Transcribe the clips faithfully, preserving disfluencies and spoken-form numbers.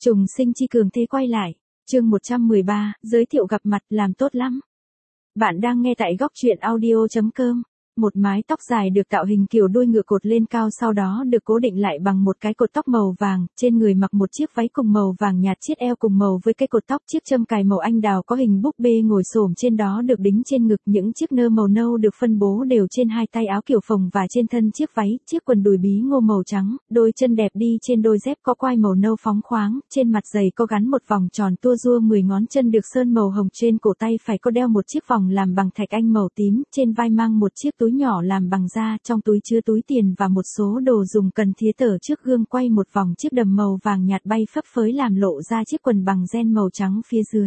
Trùng sinh chi cường thế quay lại. Chương một trăm mười ba, giới thiệu gặp mặt làm tốt lắm. Bạn đang nghe tại góc truyện audio chấm com. Một mái tóc dài được tạo hình kiểu đuôi ngựa cột lên cao, sau đó được cố định lại bằng một cái cột tóc màu vàng, trên người mặc một chiếc váy cùng màu vàng nhạt chiết eo cùng màu với cái cột tóc, chiếc châm cài màu anh đào có hình búp bê ngồi xổm trên đó được đính trên ngực, những chiếc nơ màu nâu được phân bố đều trên hai tay áo kiểu phồng và trên thân chiếc váy, chiếc quần đùi bí ngô màu trắng, đôi chân đẹp đi trên đôi dép có quai màu nâu phóng khoáng, trên mặt giày có gắn một vòng tròn tua rua mười ngón chân được sơn màu hồng, trên cổ tay phải có đeo một chiếc vòng làm bằng thạch anh màu tím, trên vai mang một chiếc túi nhỏ làm bằng da, trong túi chứa túi tiền và một số đồ dùng cần thiết. Ở trước gương quay một vòng chiếc đầm màu vàng nhạt bay phấp phới làm lộ ra chiếc quần bằng ren màu trắng phía dưới.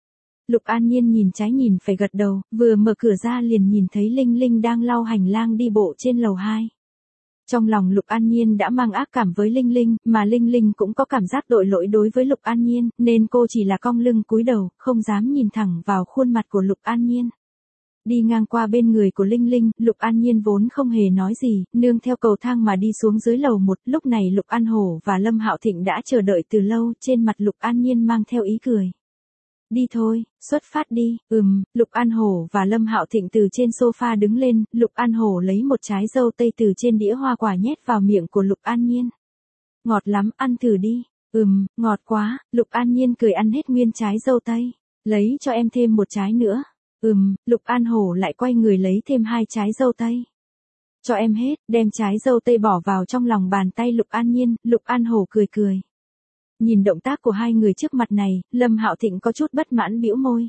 Lục An Nhiên nhìn trái nhìn phải gật đầu, vừa mở cửa ra liền nhìn thấy Linh Linh đang lau hành lang đi bộ trên lầu hai. Trong lòng Lục An Nhiên đã mang ác cảm với Linh Linh, mà Linh Linh cũng có cảm giác tội lỗi đối với Lục An Nhiên, nên cô chỉ là cong lưng cúi đầu, không dám nhìn thẳng vào khuôn mặt của Lục An Nhiên. Đi ngang qua bên người của Linh Linh, Lục An Nhiên vốn không hề nói gì, nương theo cầu thang mà đi xuống dưới lầu một. Lúc này Lục An Hổ và Lâm Hạo Thịnh đã chờ đợi từ lâu, trên mặt Lục An Nhiên mang theo ý cười. Đi thôi, xuất phát đi. Ừm, Lục An Hổ và Lâm Hạo Thịnh từ trên sofa đứng lên, Lục An Hổ lấy một trái dâu tây từ trên đĩa hoa quả nhét vào miệng của Lục An Nhiên. Ngọt lắm, ăn thử đi. Ừm, ngọt quá. Lục An Nhiên cười ăn hết nguyên trái dâu tây. Lấy cho em thêm một trái nữa. Ừm, Lục An Hổ lại quay người lấy thêm hai trái dâu tây. Cho em hết, đem trái dâu tây bỏ vào trong lòng bàn tay Lục An Nhiên, Lục An Hổ cười cười. Nhìn động tác của hai người trước mặt này, Lâm Hạo Thịnh có chút bất mãn bĩu môi.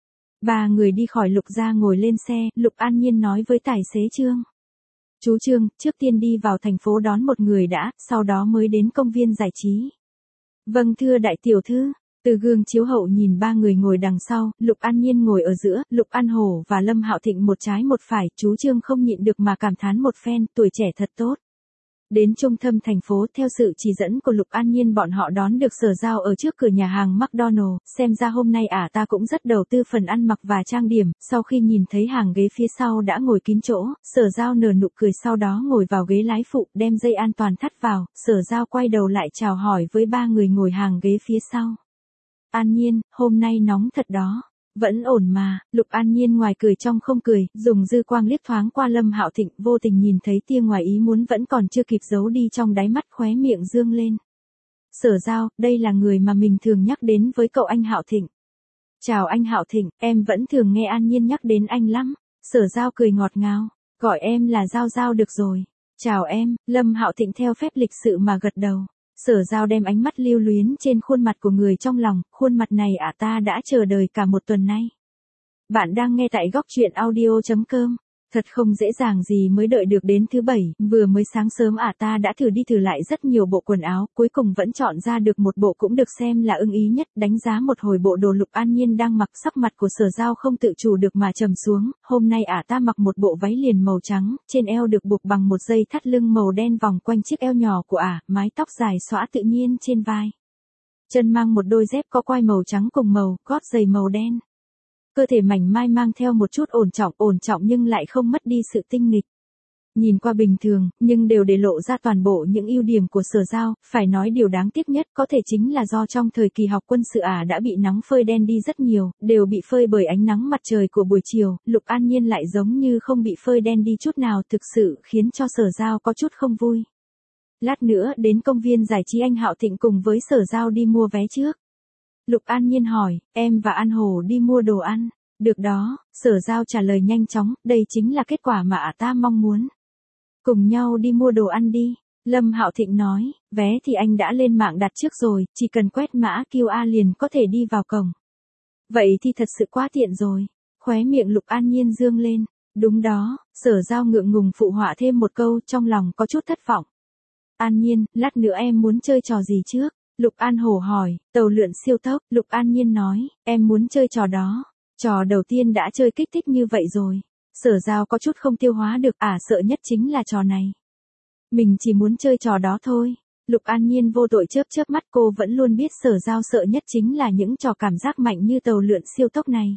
Ba người đi khỏi Lục gia ngồi lên xe, Lục An Nhiên nói với tài xế Trương. Chú Trương, trước tiên đi vào thành phố đón một người đã, sau đó mới đến công viên giải trí. Vâng thưa đại tiểu thư. Từ gương chiếu hậu nhìn ba người ngồi đằng sau, Lục An Nhiên ngồi ở giữa, Lục An Hổ và Lâm Hạo Thịnh một trái một phải, chú Trương không nhịn được mà cảm thán một phen, tuổi trẻ thật tốt. Đến trung tâm thành phố, theo sự chỉ dẫn của Lục An Nhiên bọn họ đón được Sở Giao ở trước cửa nhà hàng McDonald, xem ra hôm nay ả ta cũng rất đầu tư phần ăn mặc và trang điểm. Sau khi nhìn thấy hàng ghế phía sau đã ngồi kín chỗ, Sở Giao nở nụ cười, sau đó ngồi vào ghế lái phụ, đem dây an toàn thắt vào. Sở Giao quay đầu lại chào hỏi với ba người ngồi hàng ghế phía sau. An Nhiên, hôm nay nóng thật đó. Vẫn ổn mà. Lục An Nhiên ngoài cười trong không cười, dùng dư quang liếc thoáng qua Lâm Hạo Thịnh, vô tình nhìn thấy tia ngoài ý muốn vẫn còn chưa kịp giấu đi trong đáy mắt, khóe miệng dương lên. Sở Giao, đây là người mà mình thường nhắc đến với cậu anh Hạo Thịnh. Chào anh Hạo Thịnh, em vẫn thường nghe An Nhiên nhắc đến anh lắm. Sở Giao cười ngọt ngào, gọi em là Giao Giao được rồi. Chào em. Lâm Hạo Thịnh theo phép lịch sự mà gật đầu. Sở Giao đem ánh mắt lưu luyến trên khuôn mặt của người trong lòng, khuôn mặt này ả ta đã chờ đợi cả một tuần nay. Bạn đang nghe tại góc truyện audio chấm com. Thật không dễ dàng gì mới đợi được đến thứ bảy, vừa mới sáng sớm ả ta đã thử đi thử lại rất nhiều bộ quần áo, cuối cùng vẫn chọn ra được một bộ cũng được xem là ưng ý nhất. Đánh giá một hồi bộ đồ Lục An Nhiên đang mặc, sắc mặt của Sở Giao không tự chủ được mà trầm xuống. Hôm nay ả ta mặc một bộ váy liền màu trắng, trên eo được buộc bằng một dây thắt lưng màu đen vòng quanh chiếc eo nhỏ của ả, mái tóc dài xõa tự nhiên trên vai. Chân mang một đôi dép có quai màu trắng cùng màu, gót giày màu đen. Cơ thể mảnh mai mang theo một chút ổn trọng, ổn trọng nhưng lại không mất đi sự tinh nghịch. Nhìn qua bình thường, nhưng đều để lộ ra toàn bộ những ưu điểm của Sở Giao. Phải nói điều đáng tiếc nhất có thể chính là do trong thời kỳ học quân sự ả đã bị nắng phơi đen đi rất nhiều, đều bị phơi bởi ánh nắng mặt trời của buổi chiều. Lục An Nhiên lại giống như không bị phơi đen đi chút nào, thực sự khiến cho Sở Giao có chút không vui. Lát nữa đến công viên giải trí anh Hạo Thịnh cùng với Sở Giao đi mua vé trước. Lục An Nhiên hỏi, em và An Hổ đi mua đồ ăn. Được đó, Sở Giao trả lời nhanh chóng, đây chính là kết quả mà ả ta mong muốn. Cùng nhau đi mua đồ ăn đi. Lâm Hạo Thịnh nói, vé thì anh đã lên mạng đặt trước rồi, chỉ cần quét mã quy rờ liền có thể đi vào cổng. Vậy thì thật sự quá tiện rồi. Khóe miệng Lục An Nhiên dương lên. Đúng đó, Sở Giao ngượng ngùng phụ họa thêm một câu, trong lòng có chút thất vọng. An Nhiên, lát nữa em muốn chơi trò gì trước? Lục An Hổ hỏi. Tàu lượn siêu tốc. Lục An Nhiên nói, em muốn chơi trò đó. Trò đầu tiên đã chơi kích thích như vậy rồi. Sở Giao có chút không tiêu hóa được, ả sợ nhất chính là trò này. Mình chỉ muốn chơi trò đó thôi. Lục An Nhiên vô tội chớp chớp mắt, cô vẫn luôn biết Sở Giao sợ nhất chính là những trò cảm giác mạnh như tàu lượn siêu tốc này.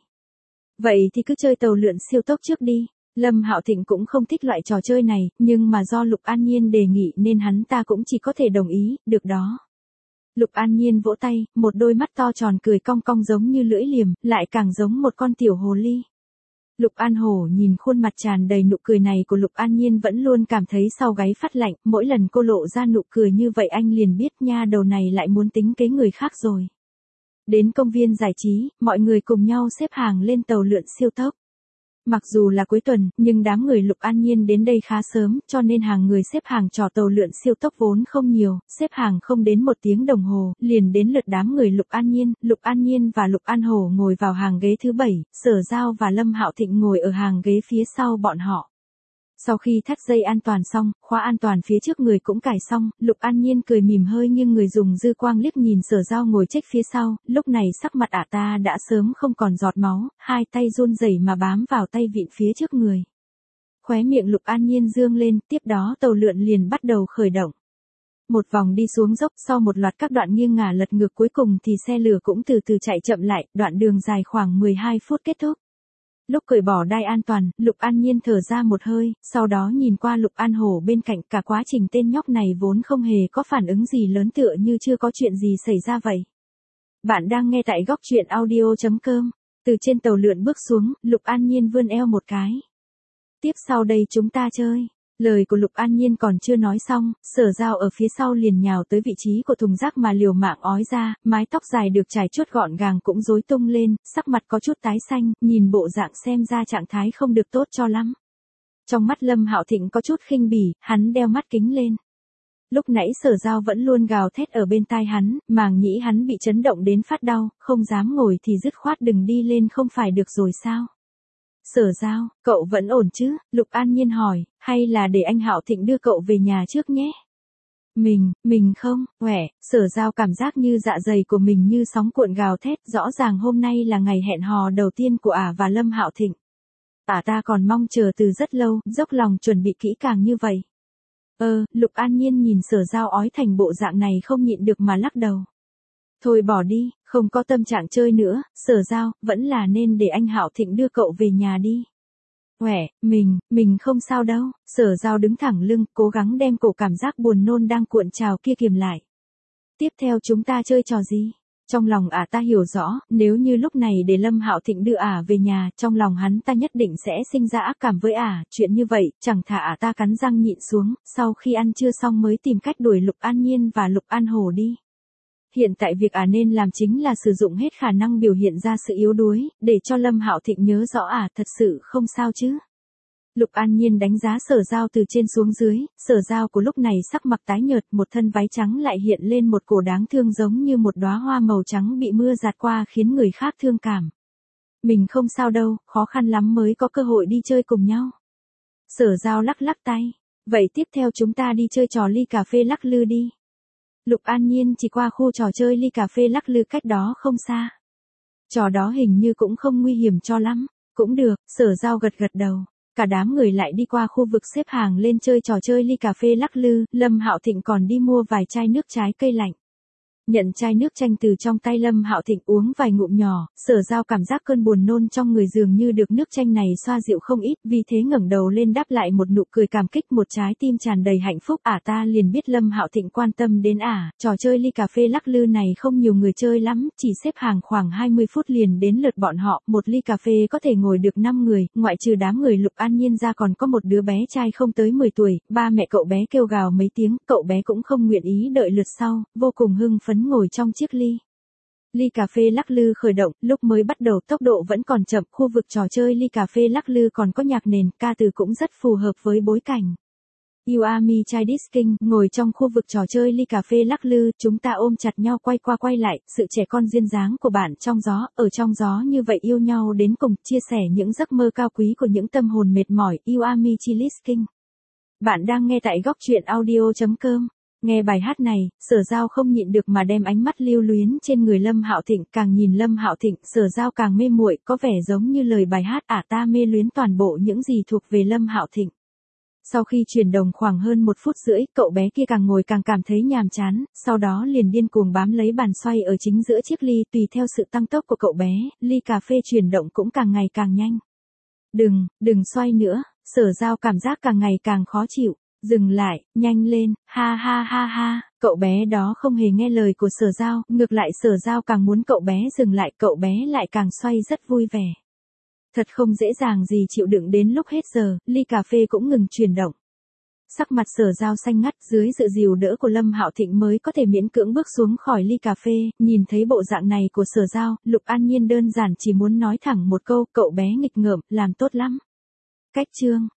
Vậy thì cứ chơi tàu lượn siêu tốc trước đi. Lâm Hạo Thịnh cũng không thích loại trò chơi này, nhưng mà do Lục An Nhiên đề nghị nên hắn ta cũng chỉ có thể đồng ý, được đó. Lục An Nhiên vỗ tay, một đôi mắt to tròn cười cong cong giống như lưỡi liềm, lại càng giống một con tiểu hồ ly. Lục An Hổ nhìn khuôn mặt tràn đầy nụ cười này của Lục An Nhiên vẫn luôn cảm thấy sau gáy phát lạnh, mỗi lần cô lộ ra nụ cười như vậy anh liền biết nha đầu này lại muốn tính kế người khác rồi. Đến công viên giải trí, mọi người cùng nhau xếp hàng lên tàu lượn siêu tốc. Mặc dù là cuối tuần, nhưng đám người Lục An Nhiên đến đây khá sớm, cho nên hàng người xếp hàng trò tàu lượn siêu tốc vốn không nhiều, xếp hàng không đến một tiếng đồng hồ, liền đến lượt đám người Lục An Nhiên. Lục An Nhiên và Lục An Hổ ngồi vào hàng ghế thứ bảy, Sở Giao và Lâm Hạo Thịnh ngồi ở hàng ghế phía sau bọn họ. Sau khi thắt dây an toàn xong, khóa an toàn phía trước người cũng cài xong, Lục An Nhiên cười mỉm hơi nhưng người dùng dư quang liếc nhìn Sở Giao ngồi chếch phía sau, lúc này sắc mặt ả ta đã sớm không còn giọt máu, hai tay run rẩy mà bám vào tay vịn phía trước người. Khóe miệng Lục An Nhiên dương lên, tiếp đó tàu lượn liền bắt đầu khởi động. Một vòng đi xuống dốc, sau một loạt các đoạn nghiêng ngả lật ngược cuối cùng thì xe lửa cũng từ từ chạy chậm lại, đoạn đường dài khoảng mười hai phút kết thúc. Lúc cởi bỏ đai an toàn, Lục An Nhiên thở ra một hơi, sau đó nhìn qua Lục An Hổ bên cạnh, cả quá trình tên nhóc này vốn không hề có phản ứng gì lớn tựa như chưa có chuyện gì xảy ra vậy. Bạn đang nghe tại góc truyện audio chấm com. Từ trên tàu lượn bước xuống, Lục An Nhiên vươn eo một cái. Tiếp sau đây chúng ta chơi. Lời của Lục An Nhiên còn chưa nói xong, Sở Giao ở phía sau liền nhào tới vị trí của thùng rác mà liều mạng ói ra, mái tóc dài được trải chuốt gọn gàng cũng rối tung lên, sắc mặt có chút tái xanh, nhìn bộ dạng xem ra trạng thái không được tốt cho lắm. Trong mắt Lâm Hạo Thịnh có chút khinh bỉ, hắn đeo mắt kính lên. Lúc nãy Sở Giao vẫn luôn gào thét ở bên tai hắn, màng nhĩ hắn bị chấn động đến phát đau, không dám ngồi thì dứt khoát đừng đi lên không phải được rồi sao? Sở Giao, cậu vẫn ổn chứ? Lục An Nhiên hỏi, hay là để anh Hạo Thịnh đưa cậu về nhà trước nhé? Mình, mình không, khỏe, Sở Giao cảm giác như dạ dày của mình như sóng cuộn gào thét, rõ ràng hôm nay là ngày hẹn hò đầu tiên của ả và Lâm Hạo Thịnh. Ả ta còn mong chờ từ rất lâu, dốc lòng chuẩn bị kỹ càng như vậy. Ờ, Lục An Nhiên nhìn Sở Giao ói thành bộ dạng này không nhịn được mà lắc đầu. Thôi bỏ đi, không có tâm trạng chơi nữa, Sở Giao, vẫn là nên để anh Hạo Thịnh đưa cậu về nhà đi. Khỏe, mình, mình không sao đâu, Sở Giao đứng thẳng lưng, cố gắng đem cổ cảm giác buồn nôn đang cuộn trào kia kiềm lại. Tiếp theo chúng ta chơi trò gì? Trong lòng ả ta hiểu rõ, nếu như lúc này để Lâm Hạo Thịnh đưa ả về nhà, trong lòng hắn ta nhất định sẽ sinh ra ác cảm với ả, chuyện như vậy, chẳng thà ả ta cắn răng nhịn xuống, sau khi ăn trưa xong mới tìm cách đuổi Lục An Nhiên và Lục An Hổ đi. Hiện tại việc ả nên làm chính là sử dụng hết khả năng biểu hiện ra sự yếu đuối, để cho Lâm Hạo Thịnh nhớ rõ ả thật sự không sao chứ. Lục An Nhiên đánh giá Sở Giao từ trên xuống dưới, Sở Giao của lúc này sắc mặt tái nhợt, một thân váy trắng lại hiện lên một cổ đáng thương giống như một đóa hoa màu trắng bị mưa giạt qua khiến người khác thương cảm. Mình không sao đâu, khó khăn lắm mới có cơ hội đi chơi cùng nhau. Sở Giao lắc lắc tay, vậy tiếp theo chúng ta đi chơi trò ly cà phê lắc lư đi. Lục An Nhiên chỉ qua khu trò chơi ly cà phê lắc lư cách đó không xa. Trò đó hình như cũng không nguy hiểm cho lắm, cũng được, Sở Giao gật gật đầu. Cả đám người lại đi qua khu vực xếp hàng lên chơi trò chơi ly cà phê lắc lư, Lâm Hạo Thịnh còn đi mua vài chai nước trái cây lạnh. Nhận chai nước chanh từ trong tay Lâm Hạo Thịnh uống vài ngụm nhỏ, Sở Giao cảm giác cơn buồn nôn trong người dường như được nước chanh này xoa dịu không ít, vì thế ngẩng đầu lên đáp lại một nụ cười cảm kích, một trái tim tràn đầy hạnh phúc. Ả ta liền biết Lâm Hạo Thịnh quan tâm đến ả, trò chơi ly cà phê lắc lư này không nhiều người chơi lắm, chỉ xếp hàng khoảng hai mươi phút liền đến lượt bọn họ, một ly cà phê có thể ngồi được năm người, ngoại trừ đám người Lục An Nhiên ra còn có một đứa bé trai không tới mười tuổi, ba mẹ cậu bé kêu gào mấy tiếng, cậu bé cũng không nguyện ý đợi lượt sau, vô cùng hưng phấn ngồi trong chiếc ly. Ly cà phê lắc lư khởi động, lúc mới bắt đầu tốc độ vẫn còn chậm, khu vực trò chơi ly cà phê lắc lư còn có nhạc nền, ca từ cũng rất phù hợp với bối cảnh. You are me Chinese King, ngồi trong khu vực trò chơi ly cà phê lắc lư, chúng ta ôm chặt nhau quay qua quay lại, sự trẻ con duyên dáng của bạn trong gió, ở trong gió như vậy yêu nhau đến cùng, chia sẻ những giấc mơ cao quý của những tâm hồn mệt mỏi, You are me Chinese King. Bạn đang nghe tại góc truyện audio chấm com. Nghe bài hát này, Sở Giao không nhịn được mà đem ánh mắt lưu luyến trên người Lâm Hạo Thịnh, càng nhìn Lâm Hạo Thịnh, Sở Giao càng mê muội, có vẻ giống như lời bài hát, ả ta mê luyến toàn bộ những gì thuộc về Lâm Hạo Thịnh. Sau khi chuyển đồng khoảng hơn một phút rưỡi, cậu bé kia càng ngồi càng cảm thấy nhàm chán, sau đó liền điên cuồng bám lấy bàn xoay ở chính giữa chiếc ly, tùy theo sự tăng tốc của cậu bé, ly cà phê chuyển động cũng càng ngày càng nhanh. Đừng, đừng xoay nữa, Sở Giao cảm giác càng ngày càng khó chịu. Dừng lại, nhanh lên, ha ha ha ha, Cậu bé đó không hề nghe lời của Sở Giao, ngược lại Sở Giao càng muốn cậu bé dừng lại, cậu bé lại càng xoay rất vui vẻ. Thật không dễ dàng gì chịu đựng đến lúc hết giờ, ly cà phê cũng ngừng chuyển động. Sắc mặt Sở Giao xanh ngắt, dưới sự dìu đỡ của Lâm Hạo Thịnh mới có thể miễn cưỡng bước xuống khỏi ly cà phê, nhìn thấy bộ dạng này của Sở Giao, Lục An Nhiên đơn giản chỉ muốn nói thẳng một câu, cậu bé nghịch ngợm, làm tốt lắm. Cách chương